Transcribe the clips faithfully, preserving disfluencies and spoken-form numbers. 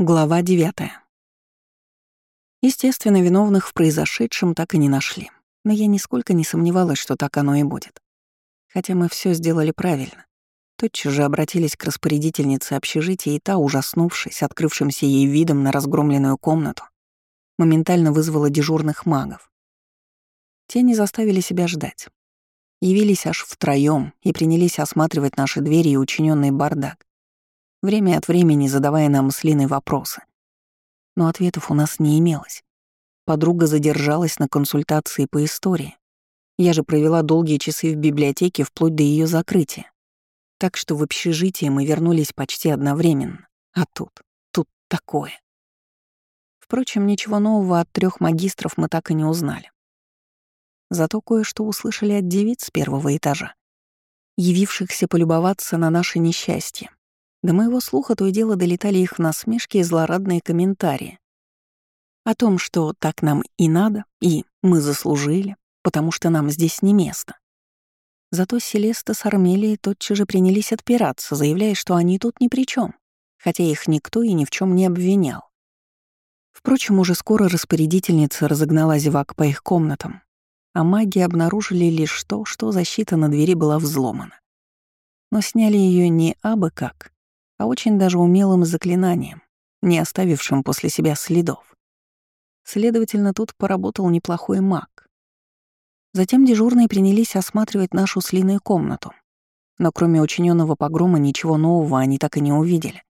Глава девятая. Естественно, виновных в произошедшем так и не нашли. Но я нисколько не сомневалась, что так оно и будет. Хотя мы все сделали правильно. Тотчас же обратились к распорядительнице общежития, и та, ужаснувшись открывшимся ей видом на разгромленную комнату, моментально вызвала дежурных магов. Те не заставили себя ждать. Явились аж втроём и принялись осматривать наши двери и учиненный бардак, время от времени задавая нам с Линой вопросы. Но ответов у нас не имелось. Подруга задержалась на консультации по истории. Я же провела долгие часы в библиотеке вплоть до ее закрытия. Так что в общежитие мы вернулись почти одновременно. А тут, тут такое. Впрочем, ничего нового от трех магистров мы так и не узнали. Зато кое-что услышали от девиц с первого этажа, явившихся полюбоваться на наше несчастье. До моего слуха то и дело долетали их насмешки и злорадные комментарии о том, что так нам и надо, и мы заслужили, потому что нам здесь не место. Зато Селеста с Армелией тотчас же принялись отпираться, заявляя, что они тут ни при чем, хотя их никто и ни в чем не обвинял. Впрочем, уже скоро распорядительница разогнала зевак по их комнатам, а маги обнаружили лишь то, что защита на двери была взломана. Но сняли ее не абы как, а очень даже умелым заклинанием, не оставившим после себя следов. Следовательно, тут поработал неплохой маг. Затем дежурные принялись осматривать нашу с Линой комнату, но кроме учиненного погрома ничего нового они так и не увидели.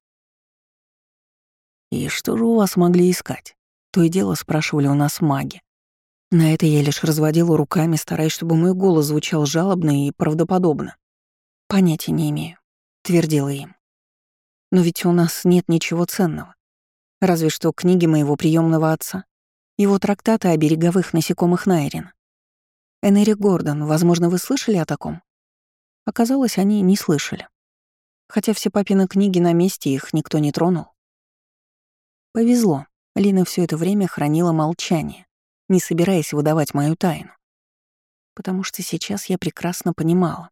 «И что же у вас могли искать?» — то и дело спрашивали у нас маги. На это я лишь разводила руками, стараясь, чтобы мой голос звучал жалобно и правдоподобно. «Понятия не имею», — твердила им. «Но ведь у нас нет ничего ценного. Разве что книги моего приемного отца, его трактаты о береговых насекомых Найрин. Энери Гордон, возможно, вы слышали о таком?» Оказалось, они не слышали. Хотя все папины книги на месте, их никто не тронул. Повезло, Лина все это время хранила молчание, не собираясь выдавать мою тайну. Потому что сейчас я прекрасно понимала.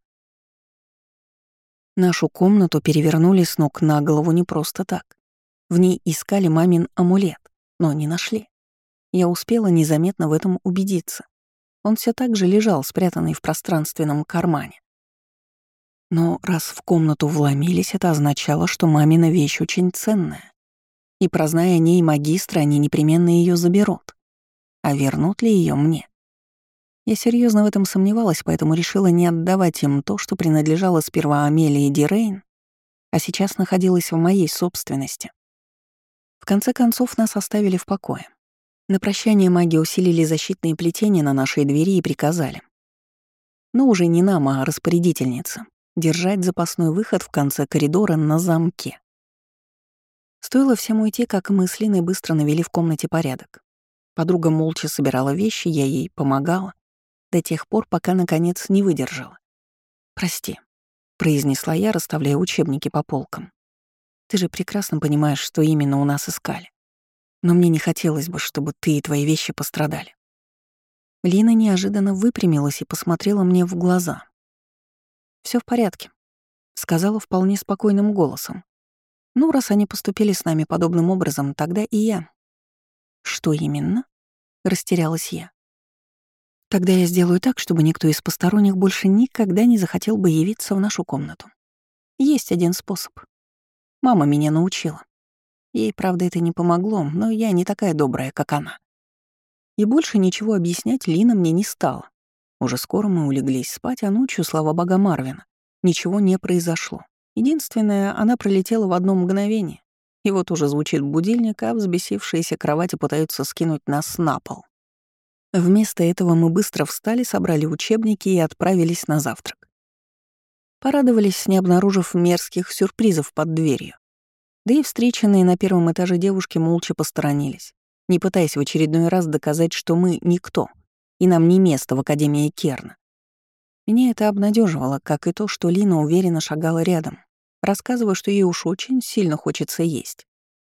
Нашу комнату перевернули с ног на голову не просто так. В ней искали мамин амулет, но не нашли. Я успела незаметно в этом убедиться. Он все так же лежал, спрятанный в пространственном кармане. Но раз в комнату вломились, это означало, что мамина вещь очень ценная. И, прозная о ней магистра, они непременно ее заберут. А вернут ли ее мне? Я серьезно в этом сомневалась, поэтому решила не отдавать им то, что принадлежало сперва Амелии Дирейн, а сейчас находилось в моей собственности. В конце концов, нас оставили в покое. На прощание маги усилили защитные плетения на нашей двери и приказали. Но уже не нам, а распорядительнице держать запасной выход в конце коридора на замке. Стоило всем уйти, как мы с Линой быстро навели в комнате порядок. Подруга молча собирала вещи, я ей помогала, до тех пор, пока, наконец, не выдержала. «Прости», — произнесла я, расставляя учебники по полкам. «Ты же прекрасно понимаешь, что именно у нас искали. Но мне не хотелось бы, чтобы ты и твои вещи пострадали». Лина неожиданно выпрямилась и посмотрела мне в глаза. Все в порядке», — сказала вполне спокойным голосом. «Ну, раз они поступили с нами подобным образом, тогда и я». «Что именно?» — растерялась я. «Тогда я сделаю так, чтобы никто из посторонних больше никогда не захотел бы явиться в нашу комнату. Есть один способ. Мама меня научила. Ей, правда, это не помогло, но я не такая добрая, как она». И больше ничего объяснять Лина мне не стала. Уже скоро мы улеглись спать, а ночью, слава богам Марвина, ничего не произошло. Единственное, она пролетела в одно мгновение. И вот уже звучит будильник, а взбесившиеся кровати пытаются скинуть нас на пол. Вместо этого мы быстро встали, собрали учебники и отправились на завтрак. Порадовались, не обнаружив мерзких сюрпризов под дверью. Да и встреченные на первом этаже девушки молча посторонились, не пытаясь в очередной раз доказать, что мы никто, и нам не место в Академии Керна. Меня это обнадеживало, как и то, что Лина уверенно шагала рядом, рассказывая, что ей уж очень сильно хочется есть.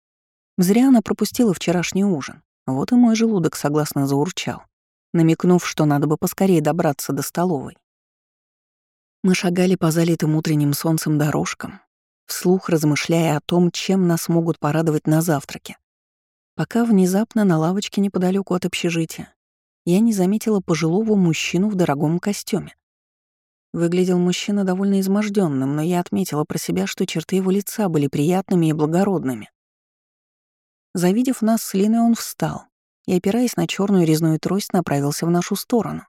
Зря она пропустила вчерашний ужин. Вот и мой желудок согласно заурчал, намекнув, что надо бы поскорее добраться до столовой. Мы шагали по залитым утренним солнцем дорожкам, вслух размышляя о том, чем нас могут порадовать на завтраке. Пока внезапно на лавочке неподалеку от общежития я не заметила пожилого мужчину в дорогом костюме. Выглядел мужчина довольно изможденным, но я отметила про себя, что черты его лица были приятными и благородными. Завидев нас с Линой, он встал и, опираясь на черную резную трость, направился в нашу сторону.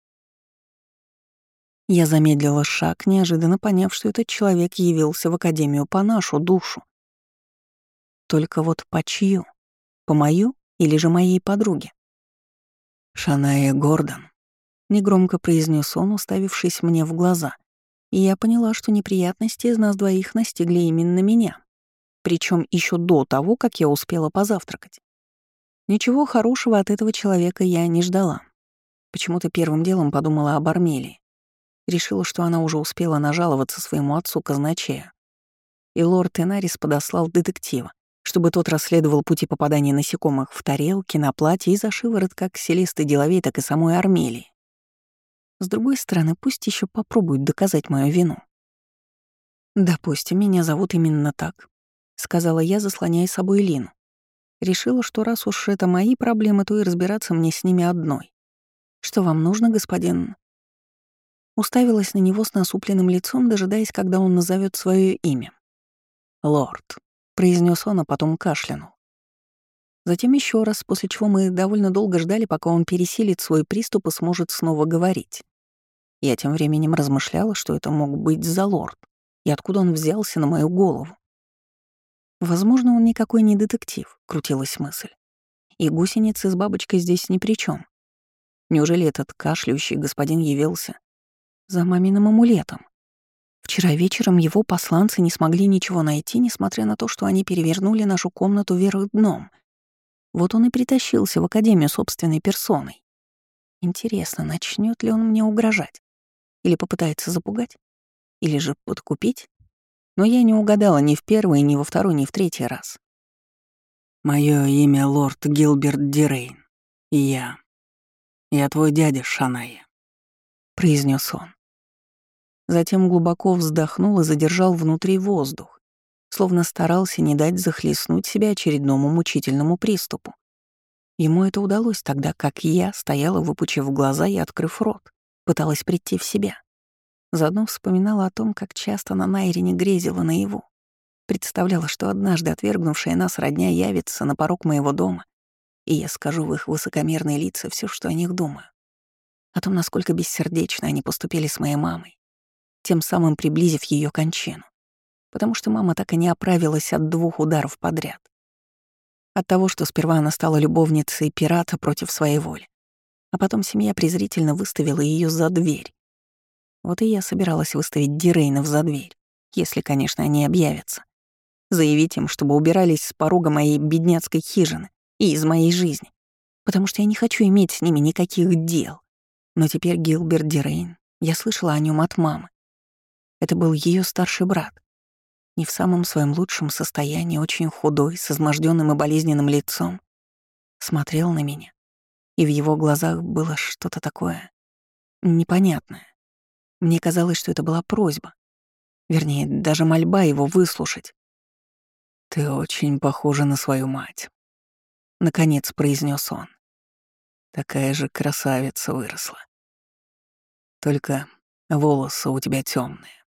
Я замедлила шаг, неожиданно поняв, что этот человек явился в академию по нашу душу. Только вот по чью? По мою или же моей подруге? «Шаная Гордон», — негромко произнес он, уставившись мне в глаза, и я поняла, что неприятности из нас двоих настигли именно меня, причем еще до того, как я успела позавтракать. Ничего хорошего от этого человека я не ждала. Почему-то первым делом подумала об Армелии. Решила, что она уже успела нажаловаться своему отцу-казначею. И лорд Энарис подослал детектива, чтобы тот расследовал пути попадания насекомых в тарелки, на платье и за шиворот как Селесты Деловей, так и самой Армелии. С другой стороны, пусть еще попробуют доказать мою вину. «Допустим, меня зовут именно так», — сказала я, заслоняя собой Лину. Решила, что раз уж это мои проблемы, то и разбираться мне с ними одной. «Что вам нужно, господин?» Уставилась на него с насупленным лицом, дожидаясь, когда он назовет свое имя. «Лорд», — произнес он, а потом кашлянул. Затем еще раз, после чего мы довольно долго ждали, пока он пересилит свой приступ и сможет снова говорить. Я тем временем размышляла, что это мог быть за лорд, и откуда он взялся на мою голову. Возможно, он никакой не детектив, крутилась мысль. И гусеницы с бабочкой здесь ни при чем. Неужели этот кашляющий господин явился за маминым амулетом? Вчера вечером его посланцы не смогли ничего найти, несмотря на то, что они перевернули нашу комнату вверх дном. Вот он и притащился в академию собственной персоной. Интересно, начнет ли он мне угрожать? Или попытается запугать? Или же подкупить? Но я не угадала ни в первый, ни во второй, ни в третий раз. «Мое имя лорд Гилберт Дирейн, и я... я твой дядя Шаная», — произнес он. Затем глубоко вздохнул и задержал внутри воздух, словно старался не дать захлестнуть себя очередному мучительному приступу. Ему это удалось тогда, как я стояла, выпучив глаза и открыв рот, пыталась прийти в себя. Заодно вспоминала о том, как часто на Найрине грезила наяву. Представляла, что однажды отвергнувшая нас родня явится на порог моего дома, и я скажу в их высокомерные лица все, что о них думаю. О том, насколько бессердечно они поступили с моей мамой, тем самым приблизив ее кончину. Потому что мама так и не оправилась от двух ударов подряд. От того, что сперва она стала любовницей пирата против своей воли, а потом семья презрительно выставила ее за дверь. Вот и я собиралась выставить Дирейнов за дверь, если, конечно, они объявятся. Заявить им, чтобы убирались с порога моей бедняцкой хижины и из моей жизни, потому что я не хочу иметь с ними никаких дел. Но теперь Гилберт Дирейн, я слышала о нем от мамы. Это был ее старший брат. Не в самом своем лучшем состоянии, очень худой, с изможденным и болезненным лицом, смотрел на меня, и в его глазах было что-то такое непонятное. Мне казалось, что это была просьба, вернее, даже мольба его выслушать. «Ты очень похожа на свою мать», — наконец произнес он. «Такая же красавица выросла. Только волосы у тебя темные.